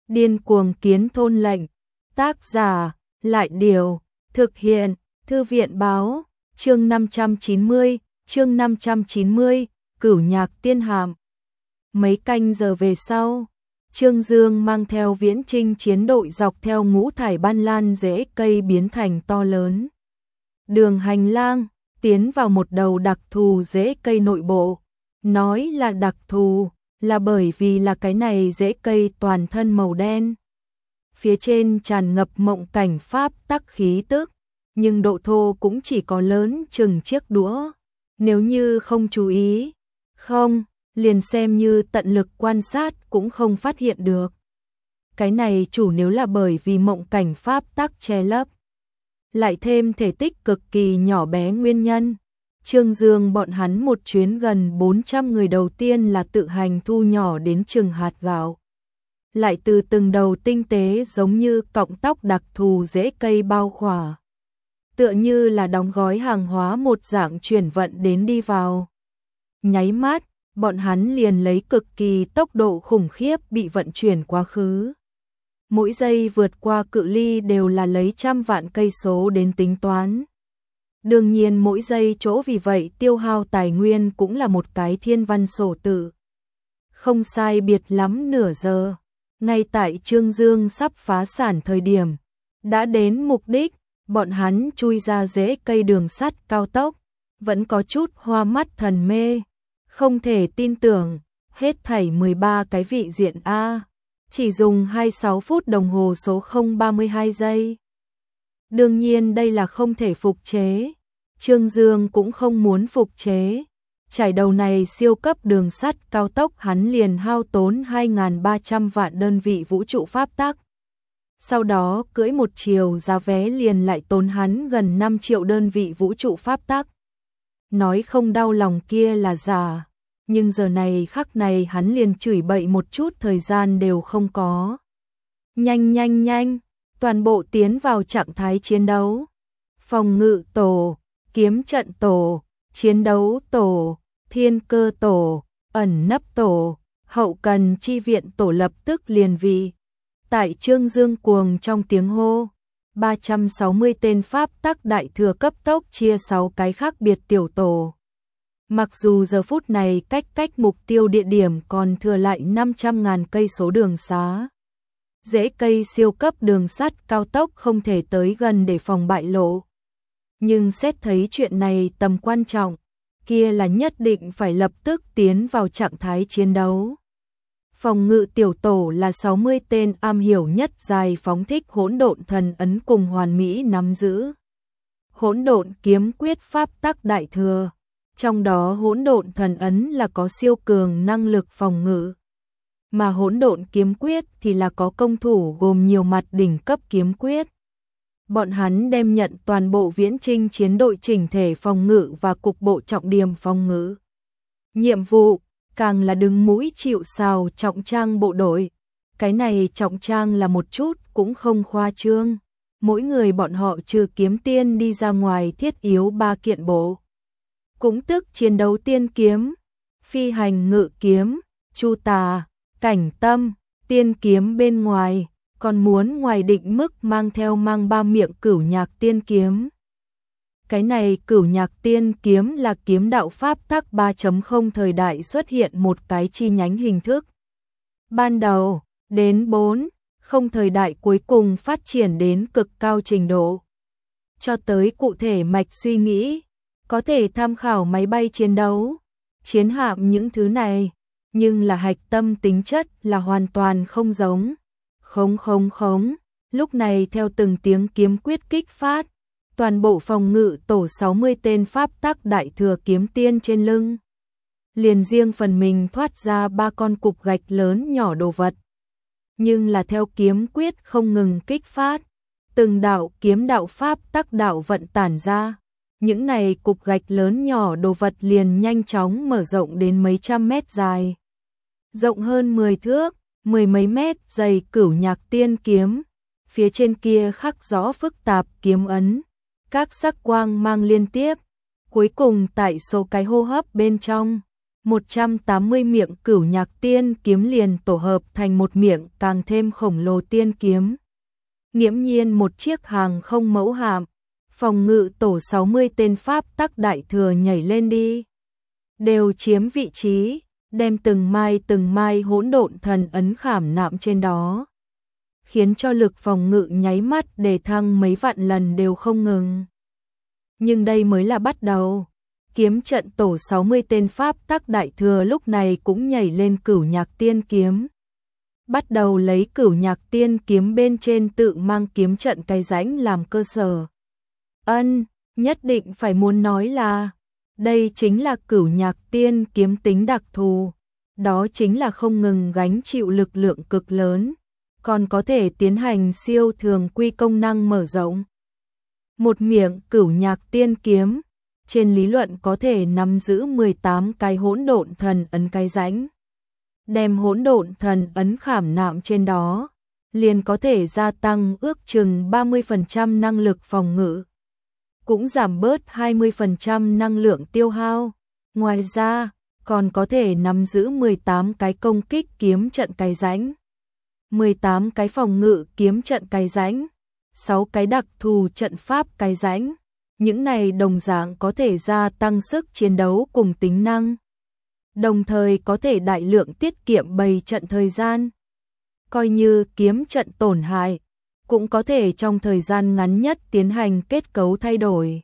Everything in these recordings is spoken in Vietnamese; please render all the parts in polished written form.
Điên cuồng kiến thôn lệnh. Tác giả, Lại Điều. Thực hiện, Thư viện Báo. Chương 590, chương 590, Cửu Nhạc Tiên Hạm. Mấy canh giờ về sau, Trương Dương mang theo viễn trinh chiến đội dọc theo ngũ thải ban lan rễ cây biến thành to lớn đường hành lang, tiến vào một đầu đặc thù rễ cây nội bộ. Nói là đặc thù, là bởi vì là cái này rễ cây toàn thân màu đen. Phía trên tràn ngập mộng cảnh pháp tắc khí tức, nhưng độ thô cũng chỉ có lớn chừng chiếc đũa. Nếu như không chú ý, liền xem như tận lực quan sát cũng không phát hiện được. Cái này chủ nếu là bởi vì mộng cảnh pháp tắc che lấp, lại thêm thể tích cực kỳ nhỏ bé nguyên nhân. Trương Dương bọn hắn một chuyến gần 400 người đầu tiên là tự hành thu nhỏ đến chừng hạt gạo. Lại từ từng đầu tinh tế giống như cọng tóc đặc thù rễ cây bao khỏa. Tựa như là đóng gói hàng hóa một dạng chuyển vận đến đi vào. Nháy mắt, bọn hắn liền lấy cực kỳ tốc độ khủng khiếp bị vận chuyển quá khứ. Mỗi giây vượt qua cự ly đều là lấy trăm vạn cây số đến tính toán. Đương nhiên mỗi giây chỗ vì vậy tiêu hao tài nguyên cũng là một cái thiên văn sổ tự. Không sai biệt lắm nửa giờ, ngay tại Trương Dương sắp phá sản thời điểm, đã đến mục đích, bọn hắn chui ra rễ cây đường sắt cao tốc, vẫn có chút hoa mắt thần mê, không thể tin tưởng, hết thảy 13 cái vị diện A, chỉ dùng 26 phút đồng hồ số 032 giây. Đương nhiên đây là không thể phục chế, Trương Dương cũng không muốn phục chế. Trải đầu này siêu cấp đường sắt cao tốc hắn liền hao tốn 2.300 vạn đơn vị vũ trụ pháp tắc. Sau đó cưỡi một chiều giá vé liền lại tốn hắn gần 5 triệu đơn vị vũ trụ pháp tắc. Nói không đau lòng kia là giả, nhưng giờ này khắc này hắn liền chửi bậy một chút thời gian đều không có. Nhanh, toàn bộ tiến vào trạng thái chiến đấu. Phòng ngự tổ, kiếm trận tổ, chiến đấu tổ, thiên cơ tổ, ẩn nấp tổ, hậu cần chi viện tổ lập tức liền vì. Tại Trương Dương cuồng trong tiếng hô, 360 tên pháp tắc đại thừa cấp tốc chia 6 cái khác biệt tiểu tổ. Mặc dù giờ phút này cách mục tiêu địa điểm còn thừa lại 500.000 cây số đường xá. Rễ cây siêu cấp đường sắt cao tốc không thể tới gần để phòng bại lộ. Nhưng xét thấy chuyện này tầm quan trọng, kia là nhất định phải lập tức tiến vào trạng thái chiến đấu. Phòng ngự tiểu tổ là 60 tên am hiểu nhất dài phóng thích hỗn độn thần ấn cùng hoàn mỹ nắm giữ hỗn độn kiếm quyết pháp tắc đại thừa, trong đó hỗn độn thần ấn là có siêu cường năng lực phòng ngự, mà hỗn độn kiếm quyết thì là có công thủ gồm nhiều mặt đỉnh cấp kiếm quyết. Bọn hắn đem nhận toàn bộ viễn trinh chiến đội chỉnh thể phòng ngự và cục bộ trọng điểm phòng ngự. Nhiệm vụ, càng là đứng mũi chịu sào trọng trang bộ đội. Cái này trọng trang là một chút cũng không khoa trương. Mỗi người bọn họ trừ kiếm tiên đi ra ngoài thiết yếu 3 kiện bộ. Cũng tức chiến đấu tiên kiếm, phi hành ngự kiếm, chu tà, cảnh tâm, tiên kiếm bên ngoài. Còn muốn ngoài định mức mang 3 miệng cửu nhạc tiên kiếm. Cái này cửu nhạc tiên kiếm là kiếm đạo pháp tắc 3.0 thời đại xuất hiện một cái chi nhánh hình thức. Ban đầu, đến 4.0 thời đại cuối cùng phát triển đến cực cao trình độ. Cho tới cụ thể mạch suy nghĩ, có thể tham khảo máy bay chiến đấu, chiến hạm những thứ này, nhưng là hạch tâm tính chất là hoàn toàn không giống. Khống. Lúc này theo từng tiếng kiếm quyết kích phát, toàn bộ phòng ngự tổ 60 tên pháp tắc đại thừa kiếm tiên trên lưng. Liền riêng phần mình thoát ra 3 con cục gạch lớn nhỏ đồ vật. Nhưng là theo kiếm quyết không ngừng kích phát, từng đạo kiếm đạo pháp tắc đạo vận tản ra. Những này cục gạch lớn nhỏ đồ vật liền nhanh chóng mở rộng đến mấy trăm mét dài. Rộng hơn 10 thước. 10 mấy mét dày cửu nhạc tiên kiếm, phía trên kia khắc rõ phức tạp kiếm ấn, các sắc quang mang liên tiếp, cuối cùng tại số cái hô hấp bên trong, 180 miệng Cửu Nhạc Tiên kiếm liền tổ hợp thành một miệng càng thêm khổng lồ tiên kiếm. Nghiễm nhiên một chiếc hàng không mẫu hạm, phòng ngự tổ 60 tên pháp tắc đại thừa nhảy lên đi. Đều chiếm vị trí, đem từng mai hỗn độn thần ấn khảm nạm trên đó, khiến cho lực phòng ngự nháy mắt đề thăng mấy vạn lần đều không ngừng. Nhưng đây mới là bắt đầu. Kiếm trận tổ 60 tên pháp tắc đại thừa lúc này cũng nhảy lên Cửu Nhạc Tiên kiếm. Bắt đầu lấy Cửu Nhạc Tiên kiếm bên trên tự mang kiếm trận cái rãnh làm cơ sở. Nhất định phải muốn nói là đây chính là Cửu Nhạc Tiên kiếm tính đặc thù, đó chính là không ngừng gánh chịu lực lượng cực lớn, còn có thể tiến hành siêu thường quy công năng mở rộng. Một miệng Cửu Nhạc Tiên kiếm, trên lý luận có thể nắm giữ 18 cái hỗn độn thần ấn cái rãnh. Đem hỗn độn thần ấn khảm nạm trên đó, liền có thể gia tăng ước chừng 30% năng lực phòng ngự, cũng giảm bớt 20% năng lượng tiêu hao. Ngoài ra, còn có thể nắm giữ 18 cái công kích kiếm trận cái rãnh, 18 cái phòng ngự kiếm trận cái rãnh, 6 cái đặc thù trận pháp cái rãnh. Những này đồng dạng có thể gia tăng sức chiến đấu cùng tính năng, đồng thời có thể đại lượng tiết kiệm bày trận thời gian. Coi như kiếm trận tổn hại, cũng có thể trong thời gian ngắn nhất tiến hành kết cấu thay đổi.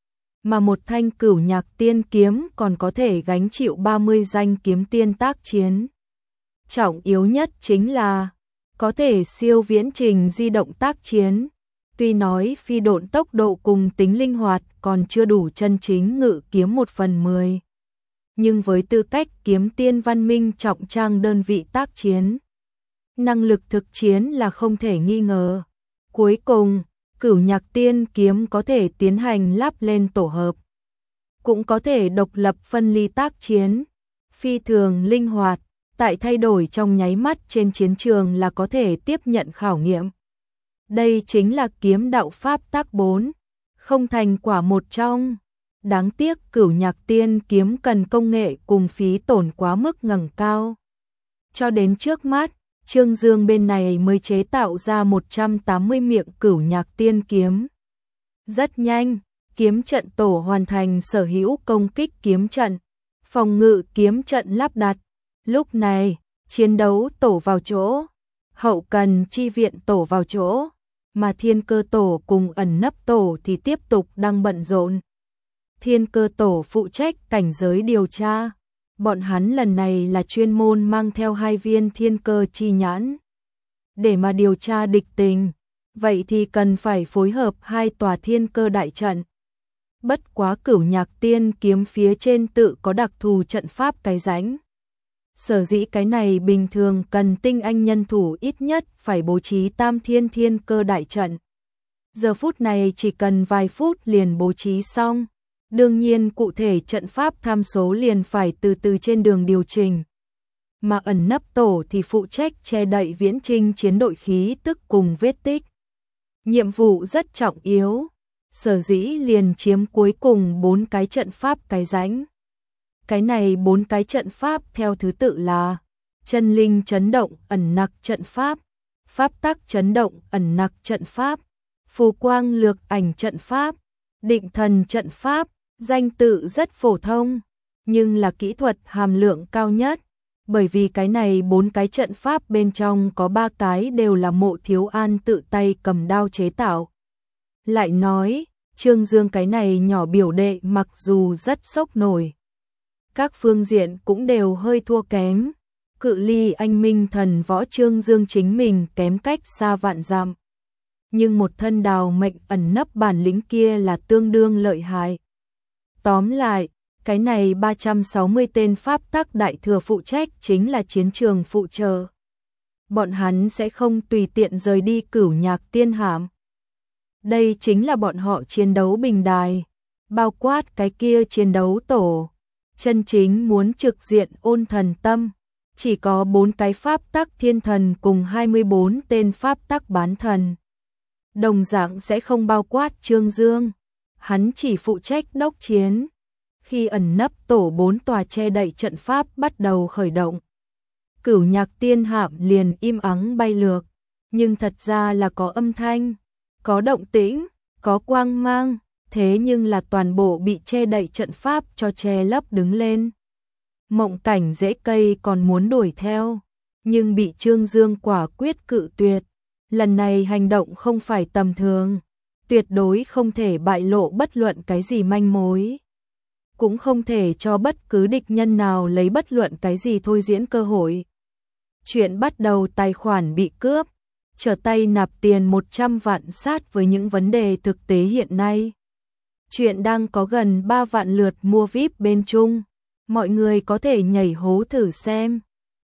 Mà một thanh Cửu Nhạc Tiên kiếm còn có thể gánh chịu 30 danh kiếm tiên tác chiến. Trọng yếu nhất chính là có thể siêu viễn trình di động tác chiến. Tuy nói phi độn tốc độ cùng tính linh hoạt còn chưa đủ chân chính ngự kiếm 1/10, nhưng với tư cách kiếm tiên văn minh trọng trang đơn vị tác chiến, năng lực thực chiến là không thể nghi ngờ. Cuối cùng, Cửu Nhạc Tiên kiếm có thể tiến hành lắp lên tổ hợp, cũng có thể độc lập phân ly tác chiến, phi thường linh hoạt, tại thay đổi trong nháy mắt trên chiến trường là có thể tiếp nhận khảo nghiệm. Đây chính là kiếm đạo pháp tắc 4, không thành quả một trong. Đáng tiếc Cửu Nhạc Tiên kiếm cần công nghệ cùng phí tổn quá mức ngẩng cao. Cho đến trước mắt, Trương Dương bên này mới chế tạo ra 180 miệng Cửu Nhạc Tiên kiếm. Rất nhanh, kiếm trận tổ hoàn thành sở hữu công kích kiếm trận, phòng ngự kiếm trận lắp đặt. Lúc này, chiến đấu tổ vào chỗ, hậu cần chi viện tổ vào chỗ, mà Thiên Cơ tổ cùng ẩn nấp tổ thì tiếp tục đang bận rộn. Thiên Cơ tổ phụ trách cảnh giới điều tra, bọn hắn lần này là chuyên môn mang theo 2 viên thiên cơ chi nhãn. Để mà điều tra địch tình, vậy thì cần phải phối hợp 2 tòa thiên cơ đại trận. Bất quá Cửu Nhạc Tiên kiếm phía trên tự có đặc thù trận pháp cái rãnh. Sở dĩ cái này bình thường cần tinh anh nhân thủ ít nhất phải bố trí tam thiên cơ đại trận. Giờ phút này chỉ cần vài phút liền bố trí xong. Đương nhiên cụ thể trận pháp tham số liền phải từ từ trên đường điều chỉnh. Mà ẩn nấp tổ thì phụ trách che đậy viễn trinh chiến đội khí tức cùng vết tích. Nhiệm vụ rất trọng yếu, sở dĩ liền chiếm cuối cùng 4 cái trận pháp cái rãnh. Cái này 4 cái trận pháp theo thứ tự là chân linh chấn động ẩn nặc trận pháp, pháp tắc chấn động ẩn nặc trận pháp, phù quang lược ảnh trận pháp, định thần trận pháp. Danh tự rất phổ thông, nhưng là kỹ thuật hàm lượng cao nhất, bởi vì cái này 4 cái trận pháp bên trong có 3 cái đều là Mộ Thiếu An tự tay cầm đao chế tạo. Lại nói, Trương Dương cái này nhỏ biểu đệ mặc dù rất sốc nổi, các phương diện cũng đều hơi thua kém, cự ly anh minh thần võ Trương Dương chính mình kém cách xa vạn dặm. Nhưng một thân đào mệnh ẩn nấp bản lĩnh kia là tương đương lợi hại. Tóm lại, cái này 360 tên pháp tắc đại thừa phụ trách chính là chiến trường phụ trợ. Bọn hắn sẽ không tùy tiện rời đi Cửu Nhạc Tiên hạm. Đây chính là bọn họ chiến đấu bình đài, bao quát cái kia chiến đấu tổ. Chân chính muốn trực diện ôn thần tâm, chỉ có 4 cái pháp tắc thiên thần cùng 24 tên pháp tắc bán thần. Đồng dạng sẽ không bao quát Trương Dương. Hắn chỉ phụ trách đốc chiến. Khi ẩn nấp tổ 4 tòa che đậy trận pháp bắt đầu khởi động, Cửu Nhạc Tiên Hạm liền im ắng bay lượt, nhưng thật ra là có âm thanh, có động tĩnh, có quang mang, thế nhưng là toàn bộ bị che đậy trận pháp cho che lấp đứng lên. Mộng Cảnh rễ cây còn muốn đuổi theo, nhưng bị Trương Dương quả quyết cự tuyệt. Lần này hành động không phải tầm thường, tuyệt đối không thể bại lộ bất luận cái gì manh mối, cũng không thể cho bất cứ địch nhân nào lấy bất luận cái gì thôi diễn cơ hội. Chuyện bắt đầu tài khoản bị cướp, trở tay nạp tiền 100 vạn sát với những vấn đề thực tế hiện nay. Chuyện đang có gần 3 vạn lượt mua VIP bên Trung, mọi người có thể nhảy hố thử xem.